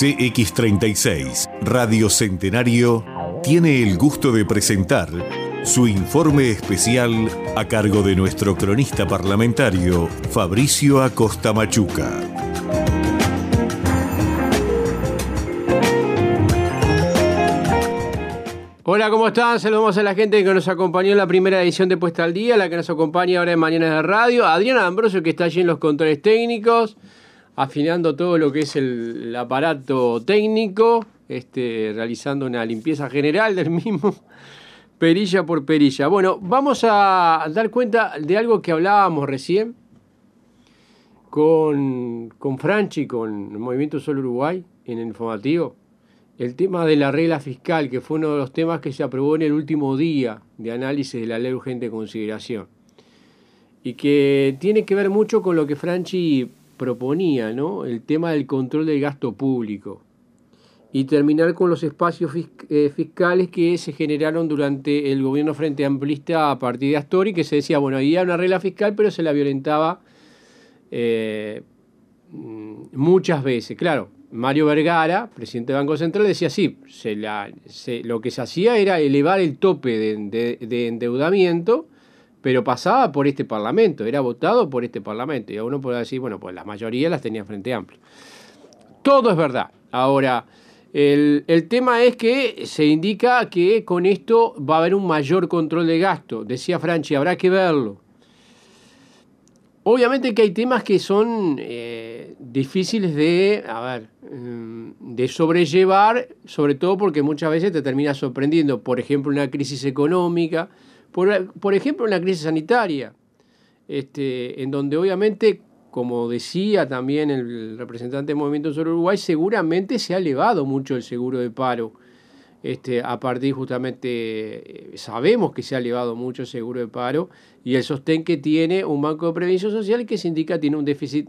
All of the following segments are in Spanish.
CX36 Radio Centenario tiene el gusto de presentar su informe especial a cargo de nuestro cronista parlamentario Fabricio Acosta Machuca. Hola, ¿cómo están? Saludamos a la gente que nos acompañó en la primera edición de Puesta al Día, la que nos acompaña ahora en Mañanas de Radio, Adriana Ambrosio, que está allí en los controles técnicos, afinando todo lo que es el aparato técnico, realizando una limpieza general del mismo, perilla por perilla. Bueno, vamos a dar cuenta de algo que hablábamos recién con Franchi, con el Movimiento Sol Uruguay, en el informativo. El tema de la regla fiscal, que fue uno de los temas que se aprobó en el último día de análisis de la ley urgente de consideración. Y que tiene que ver mucho con lo que Franchi proponía, ¿no? El tema del control del gasto público. Y terminar con los espacios fiscales que se generaron durante el gobierno frente amplista a partir de Astori, que se decía, bueno, había una regla fiscal, pero se la violentaba muchas veces. Claro, Mario Vergara, presidente del Banco Central, decía sí, lo que se hacía era elevar el tope de endeudamiento, pero pasaba por este Parlamento, era votado por este Parlamento. Y uno puede decir, bueno, pues la mayoría las tenía Frente Amplio. Todo es verdad. Ahora, el tema es que se indica que con esto va a haber un mayor control de gasto. Decía Franchi, habrá que verlo. Obviamente que hay temas que son difíciles de sobrellevar, sobre todo porque muchas veces te termina sorprendiendo. Por ejemplo, una crisis económica, por ejemplo, una crisis sanitaria, en donde obviamente, como decía también el representante del Movimiento Sol Uruguay, seguramente se ha elevado mucho el seguro de paro. A partir justamente, sabemos que se ha elevado mucho el seguro de paro y el sostén que tiene un banco de previsión social que se indica tiene un déficit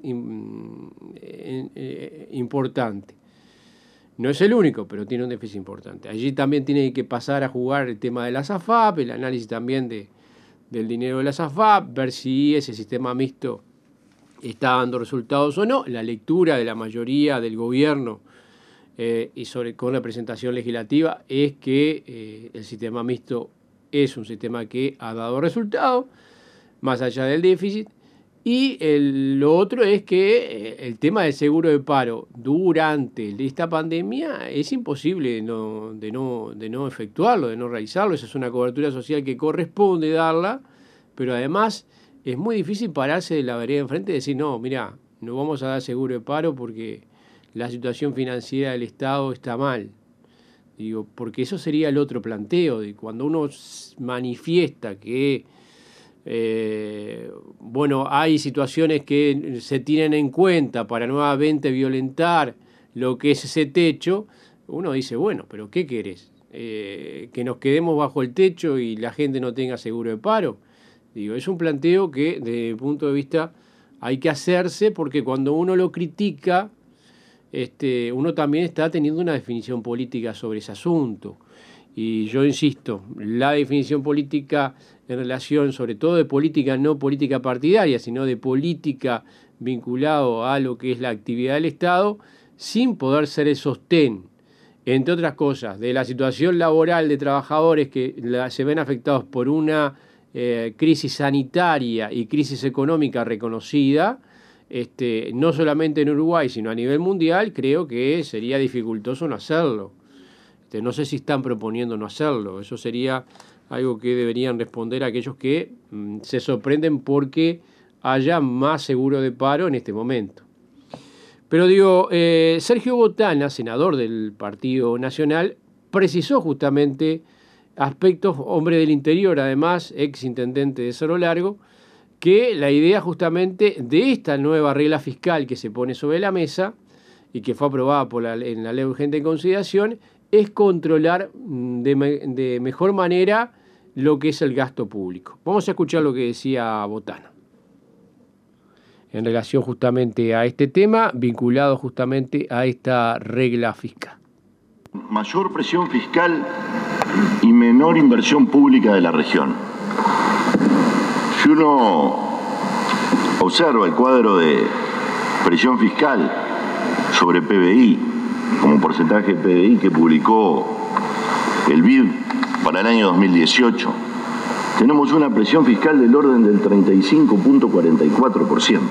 importante. No es el único, pero tiene un déficit importante. Allí también tiene que pasar a jugar el tema de la SAFAP, el análisis también del dinero de la SAFAP, ver si ese sistema mixto está dando resultados o no, la lectura de la mayoría del gobierno y con representación legislativa es que el sistema mixto es un sistema que ha dado resultados, más allá del déficit. Y lo otro es que el tema del seguro de paro durante esta pandemia es imposible de no efectuarlo, de no realizarlo. Esa es una cobertura social que corresponde darla, pero además es muy difícil pararse de la vereda enfrente y decir, no, mira, no vamos a dar seguro de paro porque la situación financiera del Estado está mal. Digo, porque eso sería el otro planteo, de cuando uno manifiesta que hay situaciones que se tienen en cuenta para nuevamente violentar lo que es ese techo, uno dice, bueno, pero ¿qué querés? ¿Que nos quedemos bajo el techo y la gente no tenga seguro de paro? Digo, es un planteo que desde mi punto de vista hay que hacerse, porque cuando uno lo critica, uno también está teniendo una definición política sobre ese asunto. Y yo insisto, la definición política en relación, sobre todo de política, no política partidaria, sino de política vinculado a lo que es la actividad del Estado, sin poder ser el sostén, entre otras cosas, de la situación laboral de trabajadores que se ven afectados por una crisis sanitaria y crisis económica reconocida, no solamente en Uruguay, sino a nivel mundial, creo que sería dificultoso no hacerlo. No sé si están proponiendo no hacerlo. Eso sería algo que deberían responder aquellos que se sorprenden porque haya más seguro de paro en este momento. Pero digo, Sergio Botana, senador del Partido Nacional, precisó justamente aspectos, hombre del interior, además, ex intendente de Cerro Largo, que la idea justamente de esta nueva regla fiscal que se pone sobre la mesa y que fue aprobada en la ley urgente de consideración es controlar de mejor manera lo que es el gasto público. Vamos a escuchar lo que decía Botana en relación justamente a este tema, vinculado justamente a esta regla fiscal. Mayor presión fiscal y menor inversión pública de la región. Si uno observa el cuadro de presión fiscal sobre PBI como porcentaje de PBI que publicó el BID para el año 2018, tenemos una presión fiscal del orden del 35.44%.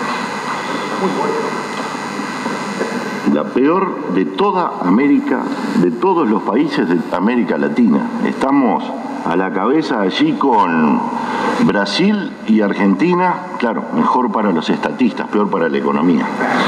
La peor de toda América, de todos los países de América Latina. Estamos a la cabeza allí con Brasil y Argentina, claro, mejor para los estatistas, peor para la economía.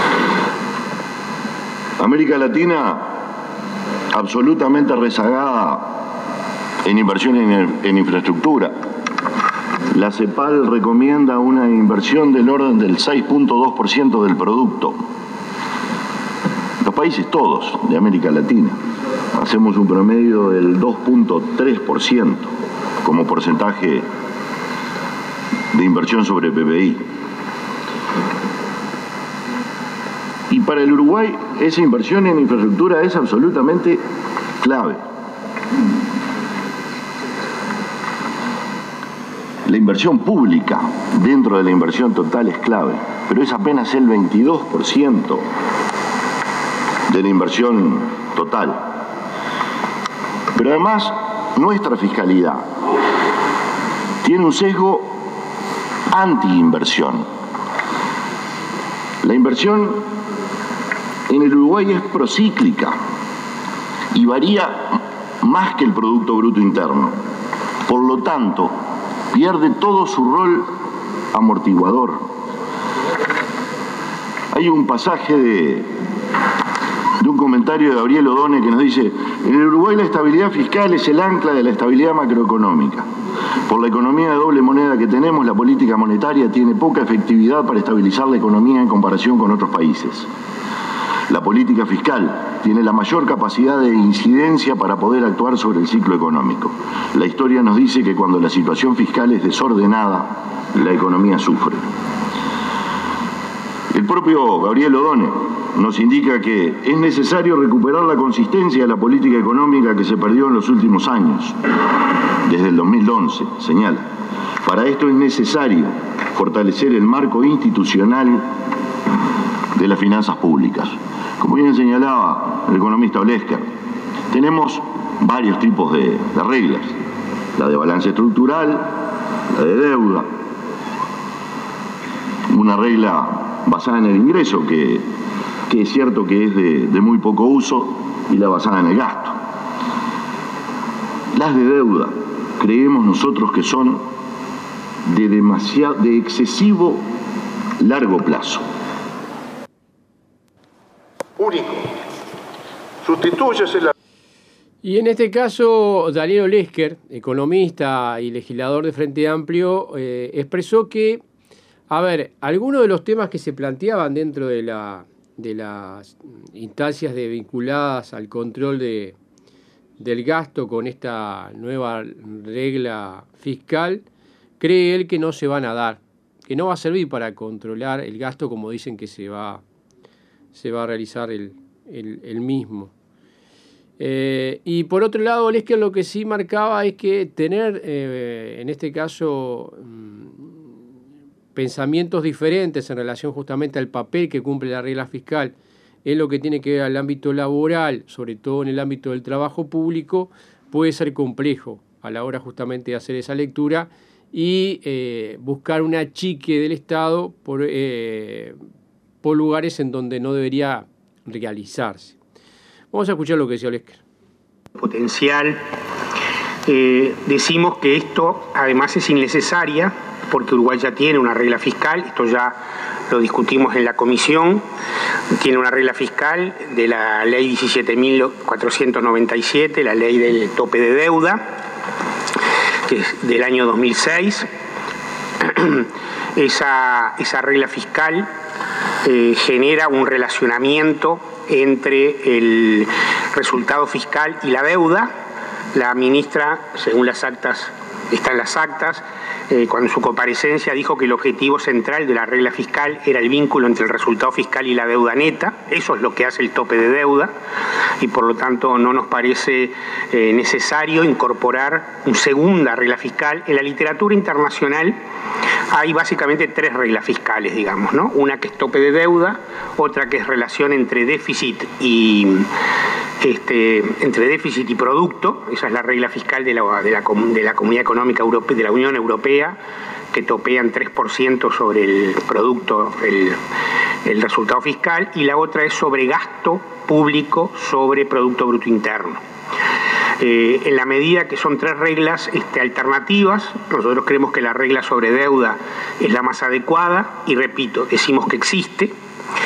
América Latina absolutamente rezagada en inversión en infraestructura. La CEPAL recomienda una inversión del orden del 6.2% del producto. Los países todos de América Latina hacemos un promedio del 2.3% como porcentaje de inversión sobre PBI. Y para el Uruguay esa inversión en infraestructura es absolutamente clave. La inversión pública dentro de la inversión total es clave, pero es apenas el 22% de la inversión total. Pero además, nuestra fiscalidad tiene un sesgo anti-inversión. La inversión en el Uruguay es procíclica y varía más que el Producto Bruto Interno. Por lo tanto, pierde todo su rol amortiguador. Hay un pasaje de un comentario de Gabriel Odone que nos dice: en el Uruguay la estabilidad fiscal es el ancla de la estabilidad macroeconómica. Por la economía de doble moneda que tenemos, la política monetaria tiene poca efectividad para estabilizar la economía en comparación con otros países. La política fiscal tiene la mayor capacidad de incidencia para poder actuar sobre el ciclo económico. La historia nos dice que cuando la situación fiscal es desordenada, la economía sufre. El propio Gabriel Odone nos indica que es necesario recuperar la consistencia de la política económica que se perdió en los últimos años, desde el 2011, señala. Para esto es necesario fortalecer el marco institucional de las finanzas públicas. Como bien señalaba el economista Olesker, tenemos varios tipos de reglas: la de balance estructural, la de deuda, una regla basada en el ingreso que es cierto que es de muy poco uso, y la basada en el gasto. Las de deuda creemos nosotros que son de excesivo largo plazo. Único. Sustitúyese la... Y en este caso, Daniel Olesker, economista y legislador de Frente Amplio, expresó que, algunos de los temas que se planteaban dentro de las instancias vinculadas al control del gasto con esta nueva regla fiscal, cree él que no se van a dar, que no va a servir para controlar el gasto como dicen que se va a realizar el mismo. Y por otro lado, Olesker lo que sí marcaba es que tener, en este caso, pensamientos diferentes en relación justamente al papel que cumple la regla fiscal en lo que tiene que ver al ámbito laboral, sobre todo en el ámbito del trabajo público, puede ser complejo a la hora justamente de hacer esa lectura y buscar un achique del Estado por lugares en donde no debería realizarse. Vamos a escuchar lo que decía Olesker. Potencial. Decimos que esto además es innecesaria porque Uruguay ya tiene una regla fiscal, esto ya lo discutimos en la comisión, tiene una regla fiscal de la ley 17.497, la ley del tope de deuda, que es del año 2006. Esa regla fiscal genera un relacionamiento entre el resultado fiscal y la deuda. La ministra, según las actas, están las actas, cuando en su comparecencia dijo que el objetivo central de la regla fiscal era el vínculo entre el resultado fiscal y la deuda neta. Eso es lo que hace el tope de deuda y por lo tanto no nos parece necesario incorporar una segunda regla fiscal. En la literatura internacional hay básicamente tres reglas fiscales, digamos, ¿no? Una que es tope de deuda, otra que es relación entre déficit y producto, esa es la regla fiscal de la Comunidad Económica Europea, de la Unión Europea, que topean 3% sobre el producto, el resultado fiscal, y la otra es sobre gasto público sobre Producto Bruto Interno. En la medida que son tres reglas alternativas, nosotros creemos que la regla sobre deuda es la más adecuada y, repito, decimos que existe.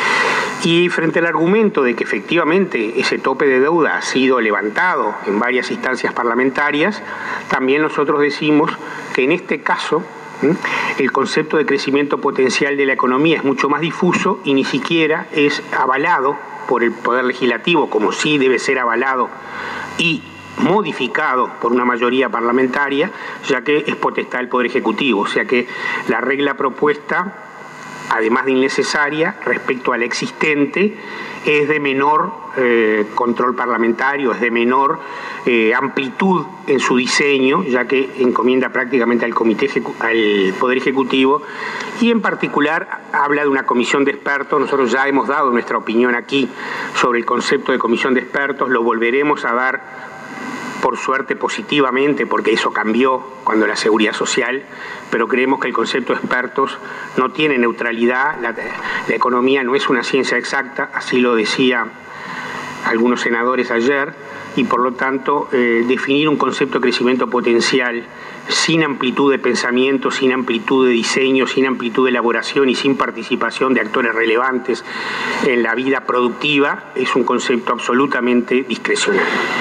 Y frente al argumento de que efectivamente ese tope de deuda ha sido levantado en varias instancias parlamentarias, también nosotros decimos que en este caso el concepto de crecimiento potencial de la economía es mucho más difuso y ni siquiera es avalado por el Poder Legislativo, como sí debe ser avalado y modificado por una mayoría parlamentaria, ya que es potestad del Poder Ejecutivo. O sea que la regla propuesta, además de innecesaria, respecto a la existente, es de menor control parlamentario, es de menor amplitud en su diseño, ya que encomienda prácticamente al Poder Ejecutivo, y en particular habla de una comisión de expertos. Nosotros ya hemos dado nuestra opinión aquí sobre el concepto de comisión de expertos, lo volveremos a dar, por suerte positivamente, porque eso cambió cuando la Seguridad Social, pero creemos que el concepto de expertos no tiene neutralidad, la economía no es una ciencia exacta, así lo decía algunos senadores ayer, y por lo tanto definir un concepto de crecimiento potencial sin amplitud de pensamiento, sin amplitud de diseño, sin amplitud de elaboración y sin participación de actores relevantes en la vida productiva es un concepto absolutamente discrecional.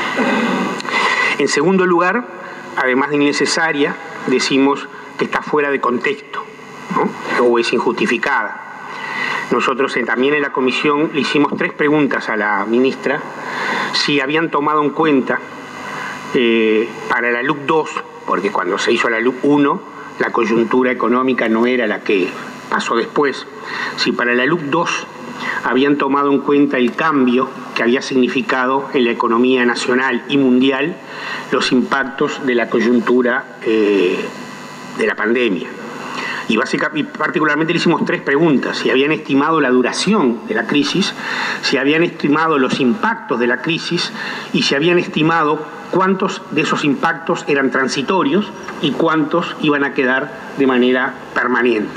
En segundo lugar, además de innecesaria, decimos que está fuera de contexto, ¿no? O es injustificada. Nosotros también en la comisión le hicimos 3 preguntas a la ministra si habían tomado en cuenta para la LUC 2, porque cuando se hizo la LUC 1 la coyuntura económica no era la que pasó después, si para la LUC 2 habían tomado en cuenta el cambio que había significado en la economía nacional y mundial los impactos de la coyuntura de la pandemia. Y particularmente le hicimos 3 preguntas: si habían estimado la duración de la crisis, si habían estimado los impactos de la crisis y si habían estimado cuántos de esos impactos eran transitorios y cuántos iban a quedar de manera permanente.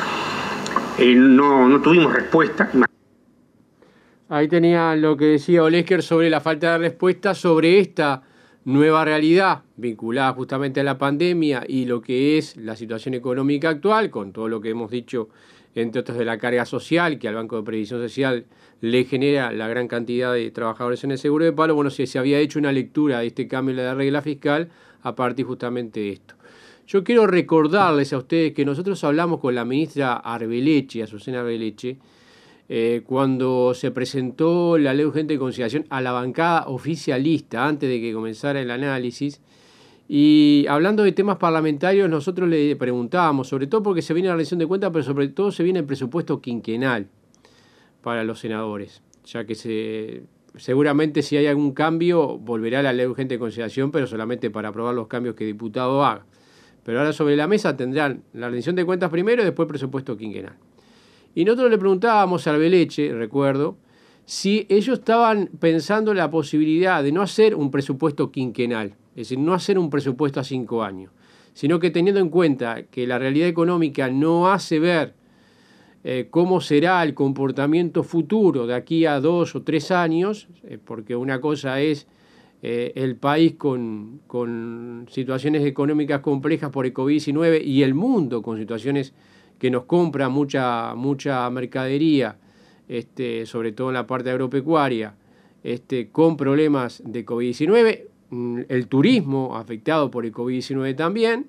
No tuvimos respuesta. Ahí tenía lo que decía Olesker sobre la falta de respuesta sobre esta nueva realidad vinculada justamente a la pandemia y lo que es la situación económica actual, con todo lo que hemos dicho, entre otros, de la carga social que al Banco de Previsión Social le genera la gran cantidad de trabajadores en el seguro de paro. Bueno, si se había hecho una lectura de este cambio de la regla fiscal a partir justamente de esto. Yo quiero recordarles a ustedes que nosotros hablamos con la ministra Arbeleche, Azucena Arbeleche, cuando se presentó la ley urgente de conciliación a la bancada oficialista, antes de que comenzara el análisis, y hablando de temas parlamentarios, nosotros le preguntábamos, sobre todo porque se viene la rendición de cuentas, pero sobre todo se viene el presupuesto quinquenal para los senadores, ya que seguramente si hay algún cambio volverá la ley urgente de conciliación, pero solamente para aprobar los cambios que el diputado haga. Pero ahora sobre la mesa tendrán la rendición de cuentas primero y después el presupuesto quinquenal. Y nosotros le preguntábamos a Arbeleche, recuerdo, si ellos estaban pensando la posibilidad de no hacer un presupuesto quinquenal, es decir, no hacer un presupuesto a 5 años, sino que teniendo en cuenta que la realidad económica no hace ver cómo será el comportamiento futuro de aquí a 2 o 3 años, porque una cosa es el país con situaciones económicas complejas por el COVID-19 y el mundo con situaciones que nos compra mucha mercadería, sobre todo en la parte agropecuaria, con problemas de COVID-19, el turismo afectado por el COVID-19 también,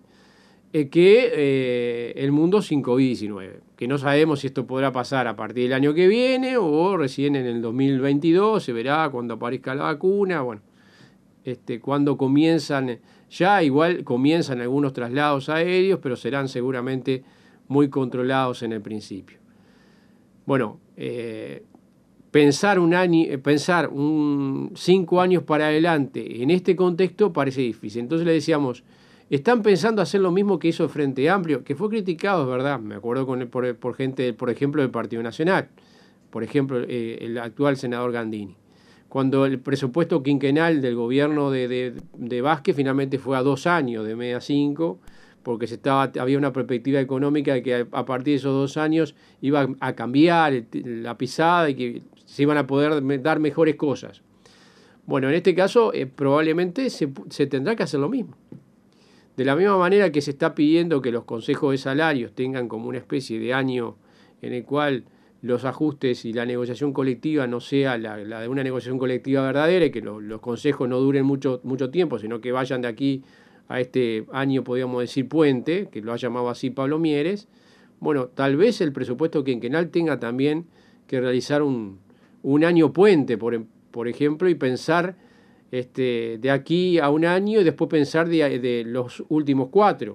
que el mundo sin COVID-19, que no sabemos si esto podrá pasar a partir del año que viene o recién en el 2022, se verá cuando aparezca la vacuna, bueno, cuando comienzan, ya igual comienzan algunos traslados aéreos, pero serán seguramente muy controlados en el principio. Bueno, pensar 5 años para adelante en este contexto parece difícil. Entonces le decíamos, Están pensando hacer lo mismo que hizo el Frente Amplio, que fue criticado, es verdad. Me acuerdo por gente, por ejemplo, del Partido Nacional. Por ejemplo, el actual senador Gandini. Cuando el presupuesto quinquenal del gobierno de Vázquez finalmente fue a 2 años, de media 5, porque había una perspectiva económica de que a partir de esos 2 años iba a cambiar la pisada y que se iban a poder dar mejores cosas. Bueno, en este caso probablemente se tendrá que hacer lo mismo. De la misma manera que se está pidiendo que los consejos de salarios tengan como una especie de año en el cual los ajustes y la negociación colectiva no sea la de una negociación colectiva verdadera y que los consejos no duren mucho tiempo, sino que vayan de aquí a este año, podríamos decir, puente, que lo ha llamado así Pablo Mieres. Bueno, tal vez el presupuesto quinquenal tenga también que realizar un año puente, por ejemplo, y pensar de aquí a un año y después pensar de los últimos 4.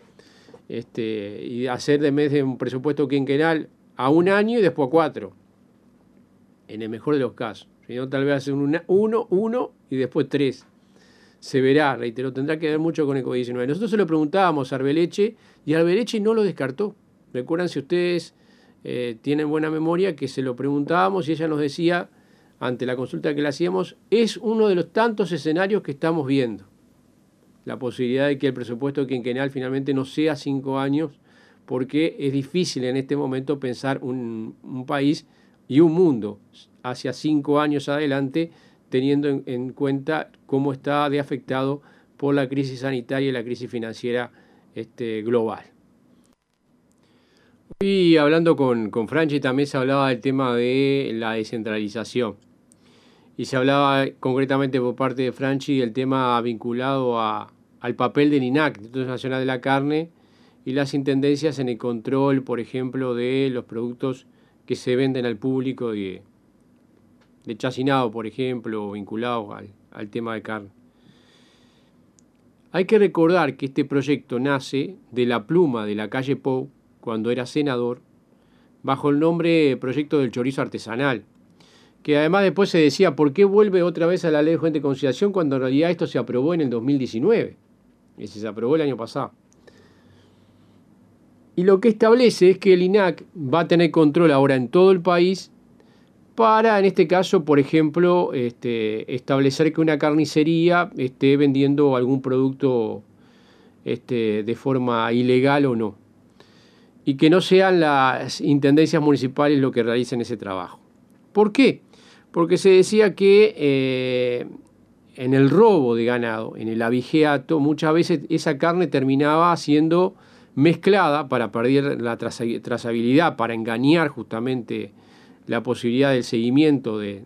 Y hacer de vez de un presupuesto quinquenal a un año y después a 4. En el mejor de los casos. Si no, tal vez hacer uno y después 3. Se verá, reitero, tendrá que ver mucho con el COVID-19. Nosotros se lo preguntábamos a Arbeleche y Arbeleche no lo descartó. Recuerdan, si ustedes tienen buena memoria, que se lo preguntábamos y ella nos decía, ante la consulta que le hacíamos, es uno de los tantos escenarios que estamos viendo. La posibilidad de que el presupuesto quinquenal finalmente no sea 5 años, porque es difícil en este momento pensar un país y un mundo hacia 5 años adelante, teniendo en cuenta cómo está de afectado por la crisis sanitaria y la crisis financiera global. Y hablando con Franchi también se hablaba del tema de la descentralización. Y se hablaba concretamente por parte de Franchi del tema vinculado al papel del INAC, Instituto Nacional de la Carne, y las intendencias en el control, por ejemplo, de los productos que se venden al público de chacinado, por ejemplo, vinculados al tema de carne. Hay que recordar que este proyecto nace de la pluma de la calle Pou, cuando era senador, bajo el nombre Proyecto del Chorizo Artesanal, que además después se decía, ¿por qué vuelve otra vez a la Ley de Urgente Consideración cuando en realidad esto se aprobó en el 2019? Se aprobó el año pasado. Y lo que establece es que el INAC va a tener control ahora en todo el país para, en este caso, por ejemplo, establecer que una carnicería esté vendiendo algún producto de forma ilegal o no. Y que no sean las intendencias municipales lo que realicen ese trabajo. ¿Por qué? Porque se decía que en el robo de ganado, en el abigeato, muchas veces esa carne terminaba siendo mezclada para perder la trazabilidad, para engañar justamente la posibilidad del seguimiento del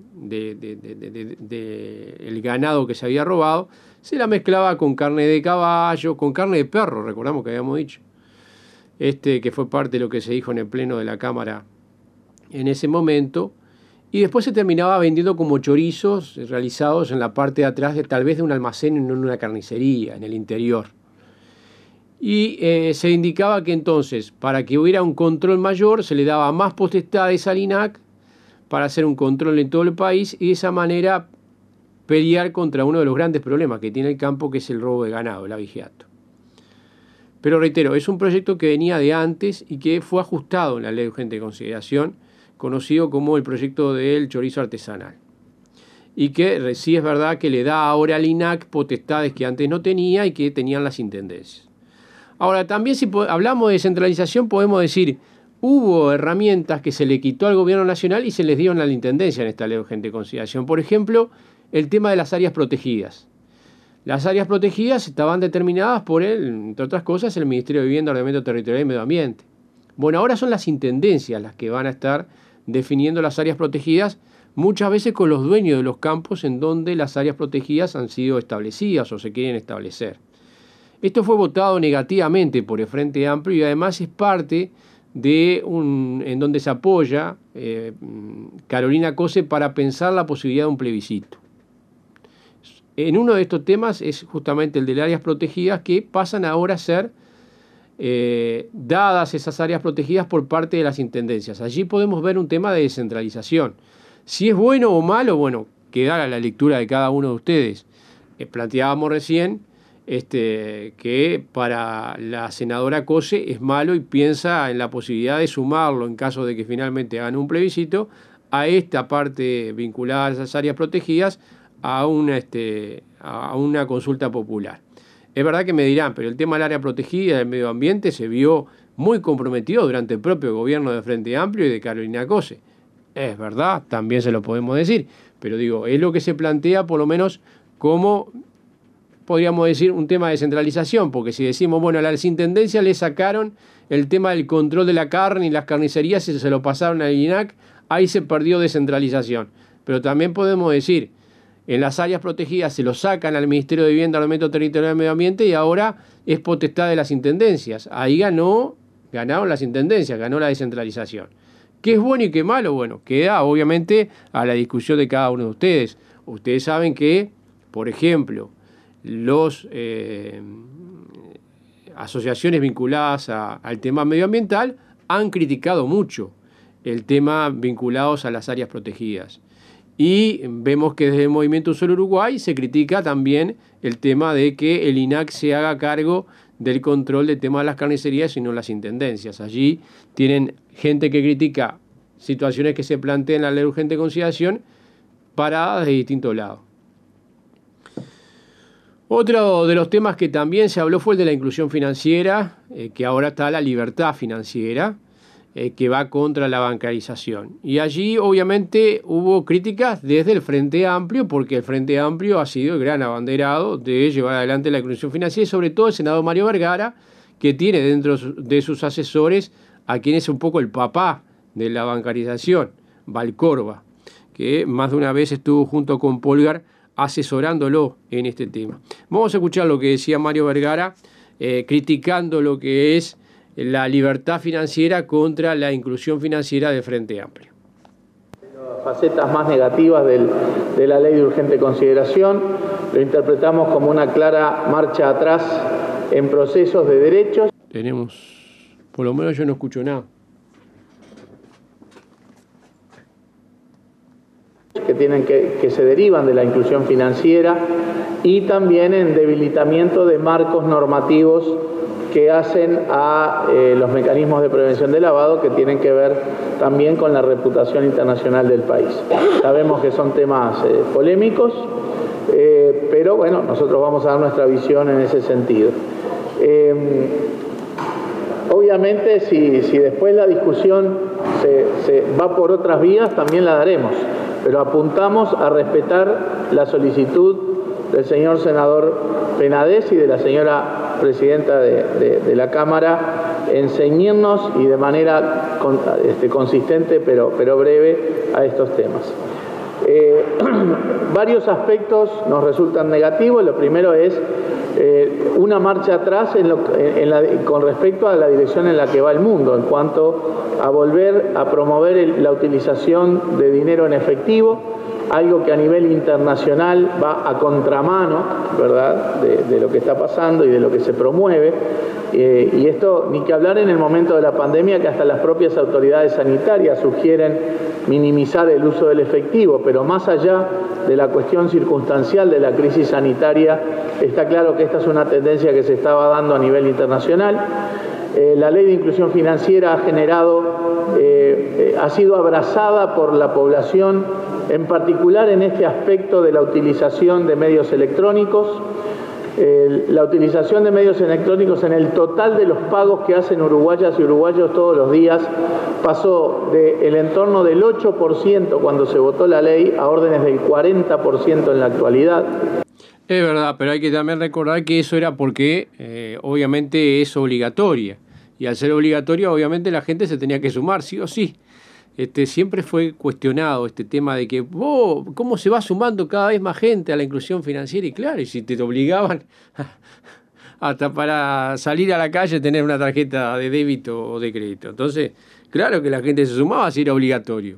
ganado que se había robado. Se la mezclaba con carne de caballo, con carne de perro, recordamos que habíamos dicho, que fue parte de lo que se dijo en el pleno de la Cámara en ese momento. Y después se terminaba vendiendo como chorizos realizados en la parte de atrás tal vez de un almacén, en una carnicería, en el interior. Y se indicaba que entonces, para que hubiera un control mayor, se le daba más potestades al INAC para hacer un control en todo el país y de esa manera pelear contra uno de los grandes problemas que tiene el campo, que es el robo de ganado, el abigeato. Pero reitero, es un proyecto que venía de antes y que fue ajustado en la Ley de Urgente Consideración, conocido como el proyecto del chorizo artesanal. Y que sí es verdad que le da ahora al INAC potestades que antes no tenía y que tenían las intendencias. Ahora, también si hablamos de descentralización, podemos decir, hubo herramientas que se le quitó al gobierno nacional y se les dieron a la intendencia en esta Ley de Urgente Consideración. Por ejemplo, el tema de las áreas protegidas. Las áreas protegidas estaban determinadas por entre otras cosas, el Ministerio de Vivienda, Ordenamiento Territorial y Medio Ambiente. Bueno, ahora son las intendencias las que van a estar definiendo las áreas protegidas, muchas veces con los dueños de los campos en donde las áreas protegidas han sido establecidas o se quieren establecer. Esto fue votado negativamente por el Frente Amplio y además es parte de en donde se apoya Carolina Cose para pensar la posibilidad de un plebiscito. En uno de estos temas es justamente el de las áreas protegidas, que pasan ahora a ser dadas esas áreas protegidas por parte de las intendencias. Allí podemos ver un tema de descentralización. Si es bueno o malo, bueno, queda a la lectura de cada uno de ustedes. Planteábamos recién que para la senadora Cose es malo y piensa en la posibilidad de sumarlo en caso de que finalmente hagan un plebiscito a esta parte vinculada a esas áreas protegidas a una consulta popular. Es verdad que me dirán, pero el tema del área protegida del medio ambiente se vio muy comprometido durante el propio gobierno de Frente Amplio y de Carolina Cose. Es verdad, también se lo podemos decir, pero digo, es lo que se plantea por lo menos como, podríamos decir, un tema de descentralización, porque si decimos, bueno, a las intendencias le sacaron el tema del control de la carne y las carnicerías y se lo pasaron al INAC, ahí se perdió descentralización. Pero también podemos decir, en las áreas protegidas se lo sacan al Ministerio de Vivienda, Ordenamiento Territorial y Medio Ambiente y ahora es potestad de las intendencias. Ahí ganaron las intendencias, ganó la descentralización. ¿Qué es bueno y qué malo? Bueno, queda obviamente a la discusión de cada uno de ustedes. Ustedes saben que, por ejemplo, las asociaciones vinculadas al tema medioambiental han criticado mucho el tema vinculados a las áreas protegidas. Y vemos que desde el Movimiento Sol Uruguay se critica también el tema de que el INAC se haga cargo del control del tema de las carnicerías y no las intendencias. Allí tienen gente que critica situaciones que se plantean en la ley de urgente consideración paradas de distintos lados. Otro de los temas que también se habló fue el de la inclusión financiera, que ahora está la libertad financiera, que va contra la bancarización. Y allí obviamente hubo críticas desde el Frente Amplio, porque el Frente Amplio ha sido el gran abanderado de llevar adelante la inclusión financiera, y sobre todo el senador Mario Vergara, que tiene dentro de sus asesores a quien es un poco el papá de la bancarización, Valcorba, que más de una vez estuvo junto con Polgar asesorándolo en este tema. Vamos a escuchar lo que decía Mario Vergara, criticando lo que es la libertad financiera contra la inclusión financiera del Frente Amplio. Las facetas más negativas de la ley de urgente consideración lo interpretamos como una clara marcha atrás en procesos de derechos. Por lo menos yo no escucho nada. Que se derivan de la inclusión financiera y también en debilitamiento de marcos normativos que hacen a los mecanismos de prevención de lavado, que tienen que ver también con la reputación internacional del país. Sabemos que son temas polémicos, pero bueno, nosotros vamos a dar nuestra visión en ese sentido. Obviamente, si después la discusión se va por otras vías, también la daremos, pero apuntamos a respetar la solicitud del señor senador Penades y de la señora presidenta de la Cámara en ceñirnos y de manera consistente pero breve a estos temas. Varios aspectos nos resultan negativos. Lo primero es una marcha atrás con respecto a la dirección en la que va el mundo, en cuanto a volver a promover la utilización de dinero en efectivo, algo que a nivel internacional va a contramano, ¿verdad?, de lo que está pasando y de lo que se promueve. Y esto ni que hablar en el momento de la pandemia, que hasta las propias autoridades sanitarias sugieren minimizar el uso del efectivo, pero más allá de la cuestión circunstancial de la crisis sanitaria, está claro que esta es una tendencia que se estaba dando a nivel internacional. La ley de inclusión financiera ha sido abrazada por la población, en particular en este aspecto de la utilización de medios electrónicos. La utilización de medios electrónicos en el total de los pagos que hacen uruguayas y uruguayos todos los días pasó del entorno del 8% cuando se votó la ley a órdenes del 40% en la actualidad. Es verdad, pero hay que también recordar que eso era porque obviamente es obligatoria, y al ser obligatoria obviamente la gente se tenía que sumar, sí o sí. Siempre fue cuestionado este tema de que cómo se va sumando cada vez más gente a la inclusión financiera, y claro, y si te obligaban hasta para salir a la calle tener una tarjeta de débito o de crédito. Entonces, claro que la gente se sumaba si era obligatorio.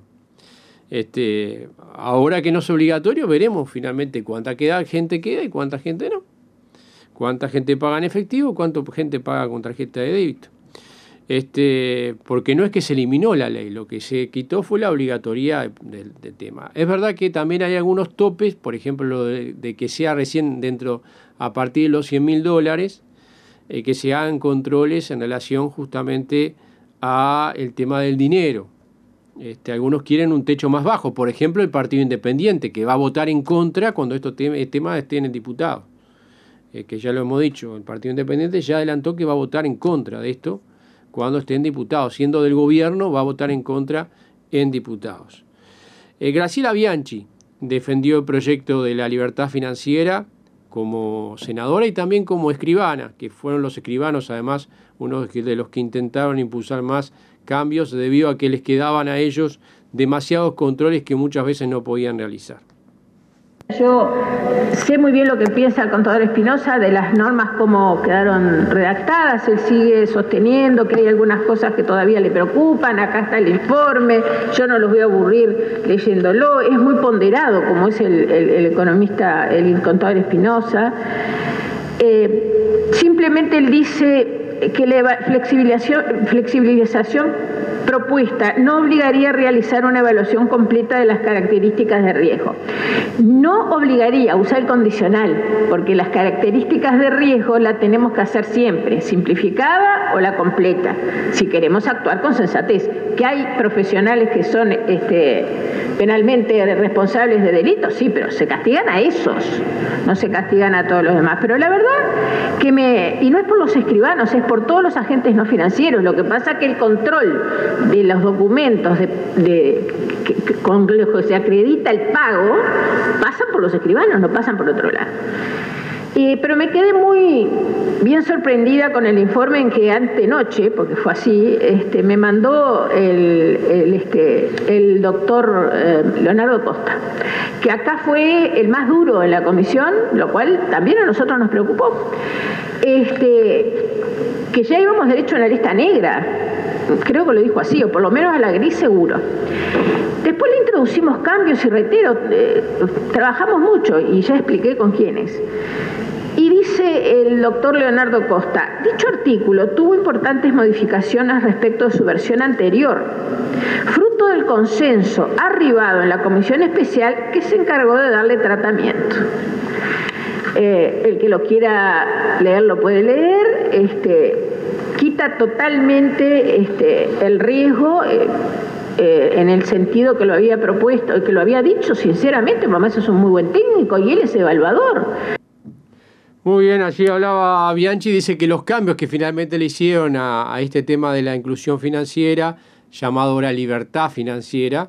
Ahora que no es obligatorio, veremos finalmente cuánta gente queda y cuánta gente no. Cuánta gente paga en efectivo, cuánta gente paga con tarjeta de débito. porque no es que se eliminó la ley, lo que se quitó fue la obligatoriedad del tema. Es verdad que también hay algunos topes, por ejemplo, lo de que sea recién a partir de los $100.000, que se hagan controles en relación justamente a el tema del dinero. Algunos quieren un techo más bajo, por ejemplo el Partido Independiente, que va a votar en contra cuando estos temas estén en diputados, que ya lo hemos dicho, el Partido Independiente ya adelantó que va a votar en contra de esto cuando estén diputados, siendo del gobierno va a votar en contra en diputados. Graciela Bianchi defendió el proyecto de la libertad financiera como senadora y también como escribana, que fueron los escribanos además uno de los que intentaron impulsar más cambios debido a que les quedaban a ellos demasiados controles que muchas veces no podían realizar. Yo sé muy bien lo que piensa el contador Espinosa de las normas, cómo quedaron redactadas. Él sigue sosteniendo que hay algunas cosas que todavía le preocupan. Acá está el informe, yo no los voy a aburrir leyéndolo. Es muy ponderado, como es el economista, el contador Espinosa. Simplemente él dice que la flexibilización propuesta no obligaría a realizar una evaluación completa de las características de riesgo. No obligaría a usar el condicional, porque las características de riesgo la tenemos que hacer siempre, simplificada o la completa, si queremos actuar con sensatez. Que hay profesionales que son penalmente responsables de delitos, sí, pero se castigan a esos, no se castigan a todos los demás. Pero la verdad y no es por los escribanos, es por todos los agentes no financieros. Lo que pasa es que el control de los documentos con los que se acredita el pago pasan por los escribanos, no pasan por otro lado. Pero me quedé muy bien sorprendida con el informe en que antenoche, porque fue así, me mandó el doctor Leonardo Costa, que acá fue el más duro en la comisión, lo cual también a nosotros nos preocupó, que ya íbamos derecho a la lista negra, creo que lo dijo así, o por lo menos a la gris seguro. Después le introducimos cambios y reitero, trabajamos mucho y ya expliqué con quiénes. Y dice el doctor Leonardo Costa, dicho artículo tuvo importantes modificaciones respecto de su versión anterior, fruto del consenso arribado en la comisión especial que se encargó de darle tratamiento. El que lo quiera leer lo puede leer, quita totalmente el riesgo en el sentido que lo había propuesto, que lo había dicho sinceramente, mamá es un muy buen técnico y él es evaluador. Muy bien, allí hablaba Bianchi, dice que los cambios que finalmente le hicieron a este tema de la inclusión financiera, llamado ahora libertad financiera,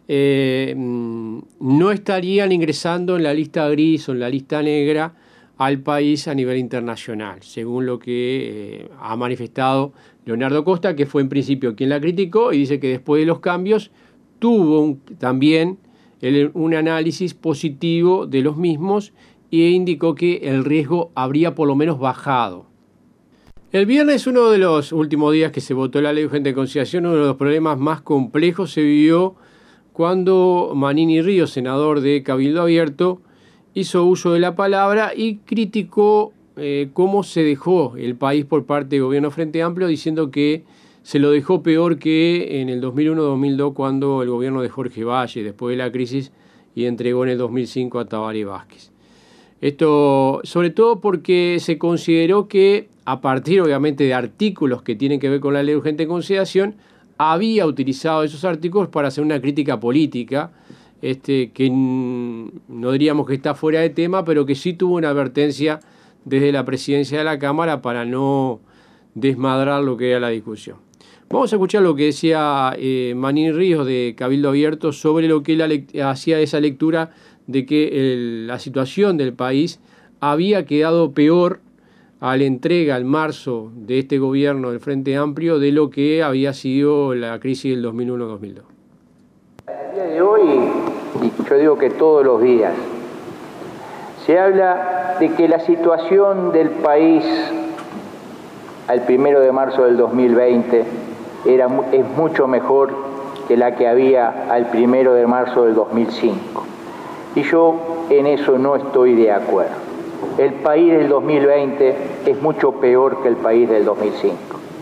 no estarían ingresando en la lista gris o en la lista negra al país a nivel internacional, según lo que ha manifestado Leonardo Costa, que fue en principio quien la criticó, y dice que después de los cambios tuvo también un análisis positivo de los mismos e indicó que el riesgo habría por lo menos bajado. El viernes, uno de los últimos días que se votó la ley urgente de conciliación, uno de los problemas más complejos se vivió cuando Manini Ríos, senador de Cabildo Abierto, hizo uso de la palabra y criticó cómo se dejó el país por parte del gobierno Frente Amplio, diciendo que se lo dejó peor que en el 2001-2002 cuando el gobierno de Jorge Valle, después de la crisis, y entregó en el 2005 a Tabaré Vázquez. Esto sobre todo porque se consideró que a partir obviamente de artículos que tienen que ver con la ley urgente de conciliación, había utilizado esos artículos para hacer una crítica política, que no diríamos que está fuera de tema, pero que sí tuvo una advertencia desde la presidencia de la Cámara para no desmadrar lo que era la discusión. Vamos a escuchar lo que decía Manini Ríos de Cabildo Abierto sobre lo que él hacía esa lectura de que la situación del país había quedado peor a la entrega en marzo de este gobierno del Frente Amplio de lo que había sido la crisis del 2001-2002. El día de hoy, y yo digo que todos los días, se habla de que la situación del país al 1 de marzo del 2020 es mucho mejor que la que había al 1 de marzo del 2005. Y yo en eso no estoy de acuerdo. El país del 2020 es mucho peor que el país del 2005.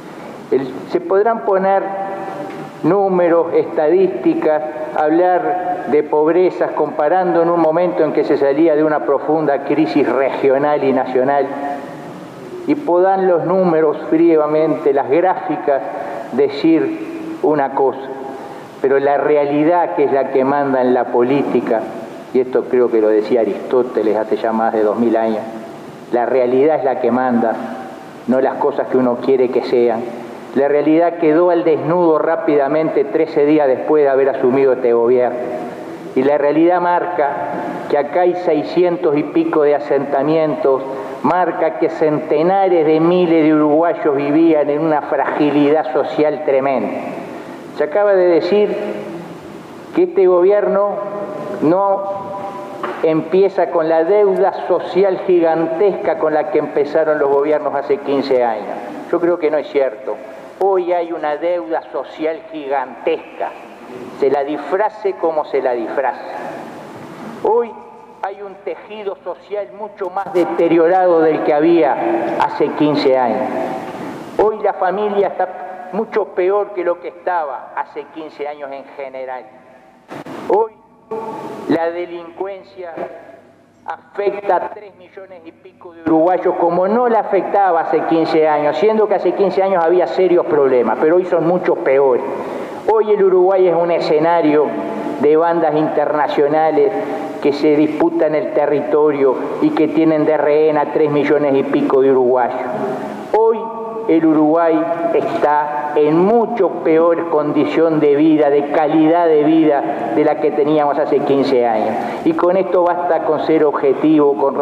Se podrán poner números, estadísticas, hablar de pobrezas comparando en un momento en que se salía de una profunda crisis regional y nacional, y podrán los números fríamente, las gráficas, decir una cosa, pero la realidad, que es la que manda en la política, y esto creo que lo decía Aristóteles hace ya más de 2000 años, la realidad es la que manda, no las cosas que uno quiere que sean. La realidad quedó al desnudo rápidamente 13 días después de haber asumido este gobierno. Y la realidad marca que acá hay 600 y pico de asentamientos, marca que centenares de miles de uruguayos vivían en una fragilidad social tremenda. Se acaba de decir que este gobierno no empieza con la deuda social gigantesca con la que empezaron los gobiernos hace 15 años. Yo creo que no es cierto. Hoy hay una deuda social gigantesca, se la disfrace como se la disfrace. Hoy hay un tejido social mucho más deteriorado del que había hace 15 años. Hoy la familia está mucho peor que lo que estaba hace 15 años en general. Hoy la delincuencia afecta a 3 millones y pico de uruguayos como no la afectaba hace 15 años, siendo que hace 15 años había serios problemas, pero hoy son mucho peores. Hoy el Uruguay es un escenario de bandas internacionales que se disputan el territorio y que tienen de rehén a 3 millones y pico de uruguayos. Hoy el Uruguay está en mucho peor condición de vida, de calidad de vida de la que teníamos hace 15 años. Y con esto basta con ser objetivo, con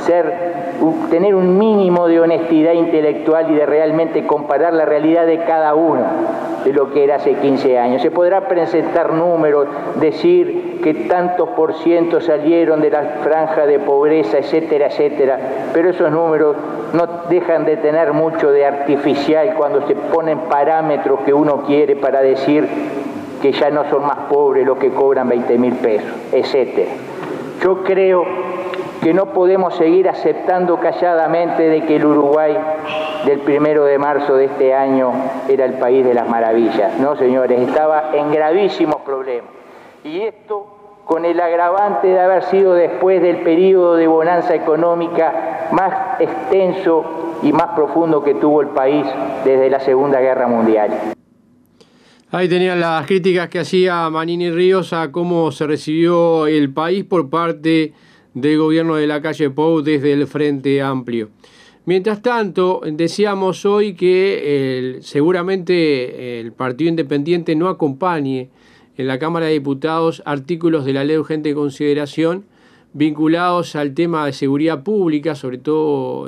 tener un mínimo de honestidad intelectual y de realmente comparar la realidad de cada uno de lo que era hace 15 años. Se podrá presentar números, decir que tantos por ciento salieron de la franja de pobreza, etcétera, etcétera, pero esos números no dejan de tener mucho de artificial cuando se ponen parámetros que uno quiere para decir que ya no son más pobres los que cobran 20.000 pesos, etcétera. Yo creo que no podemos seguir aceptando calladamente de que el Uruguay del 1 de marzo de este año era el país de las maravillas. No, señores, estaba en gravísimos problemas. Y esto con el agravante de haber sido después del periodo de bonanza económica más extenso y más profundo que tuvo el país desde la Segunda Guerra Mundial. Ahí tenían las críticas que hacía Manini Ríos a cómo se recibió el país por parte del gobierno de Lacalle Pou desde el Frente Amplio. Mientras tanto, decíamos hoy que seguramente el Partido Independiente no acompañe en la Cámara de Diputados artículos de la Ley de Urgente Consideración vinculados al tema de seguridad pública, sobre todo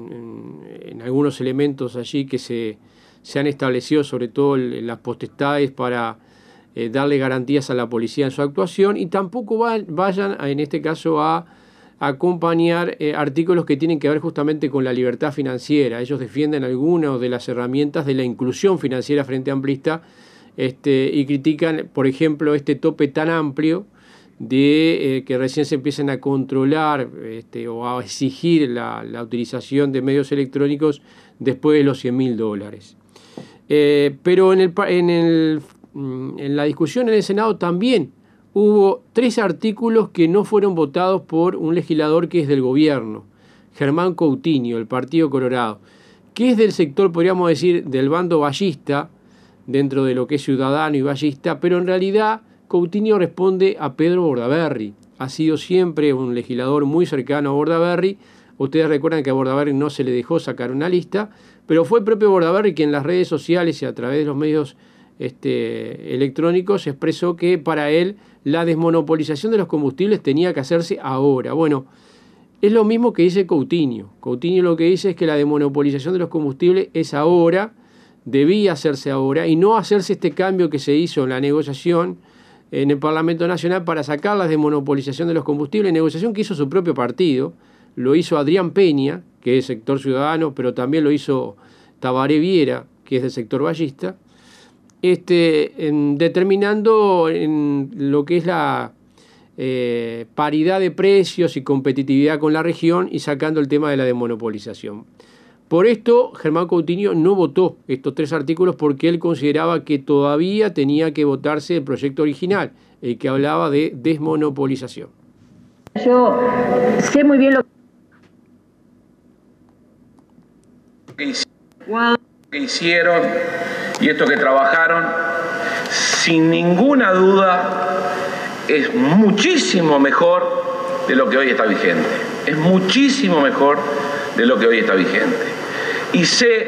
en algunos elementos allí que se han establecido, sobre todo las potestades para darle garantías a la policía en su actuación, y tampoco vayan en este caso a acompañar artículos que tienen que ver justamente con la libertad financiera. Ellos defienden algunas de las herramientas de la inclusión financiera frente amplista, y critican, por ejemplo, este tope tan amplio de que recién se empiecen a controlar o a exigir la utilización de medios electrónicos después de los $100.000. Pero en la discusión en el Senado también hubo 3 artículos que no fueron votados por un legislador que es del gobierno, Germán Coutinho, del Partido Colorado, que es del sector, podríamos decir, del bando ballista, dentro de lo que es ciudadano y ballista, pero en realidad Coutinho responde a Pedro Bordaberry. Ha sido siempre un legislador muy cercano a Bordaberry. Ustedes recuerdan que a Bordaberry no se le dejó sacar una lista, pero fue el propio Bordaberry quien en las redes sociales y a través de los medios electrónicos expresó que para él la desmonopolización de los combustibles tenía que hacerse ahora. Bueno, es lo mismo que dice Coutinho. Coutinho lo que dice es que la desmonopolización de los combustibles es ahora, debía hacerse ahora, y no hacerse este cambio que se hizo en la negociación en el Parlamento Nacional para sacar la desmonopolización de los combustibles, negociación que hizo su propio partido, lo hizo Adrián Peña, que es sector ciudadano, pero también lo hizo Tabaré Viera, que es del sector ballista, determinando en lo que es la paridad de precios y competitividad con la región y sacando el tema de la desmonopolización. Por esto, Germán Coutinho no votó estos 3 artículos porque él consideraba que todavía tenía que votarse el proyecto original, el que hablaba de desmonopolización. Yo sé muy bien lo que hicieron y esto que trabajaron, sin ninguna duda, es muchísimo mejor de lo que hoy está vigente. Es muchísimo mejor de lo que hoy está vigente. Y sé,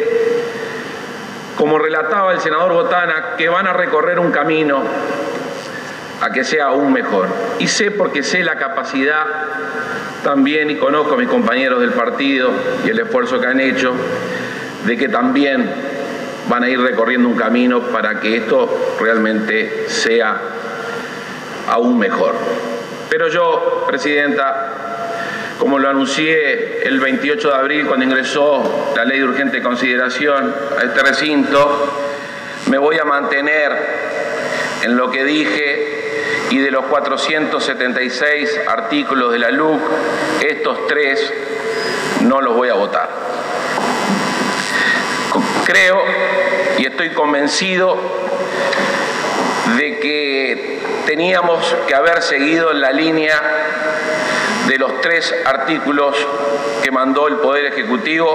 como relataba el senador Botana, que van a recorrer un camino a que sea aún mejor. Y sé, porque sé la capacidad también, y conozco a mis compañeros del partido y el esfuerzo que han hecho, de que también van a ir recorriendo un camino para que esto realmente sea aún mejor. Pero yo, Presidenta, como lo anuncié el 28 de abril cuando ingresó la ley de urgente consideración a este recinto, me voy a mantener en lo que dije, y de los 476 artículos de la LUC, estos 3 no los voy a votar. Creo y estoy convencido de que teníamos que haber seguido en la línea de los 3 artículos que mandó el Poder Ejecutivo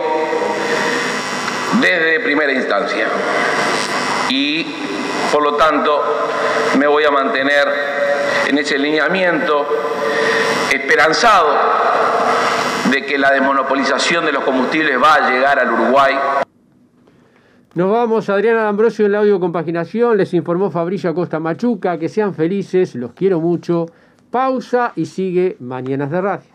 desde primera instancia. Y, por lo tanto, me voy a mantener en ese lineamiento, esperanzado de que la desmonopolización de los combustibles va a llegar al Uruguay. Nos vamos, Adriana D'Ambrosio en la audiocompaginación, les informó Fabricio Acosta Machuca, que sean felices, los quiero mucho. Pausa y sigue Mañanas de Radio.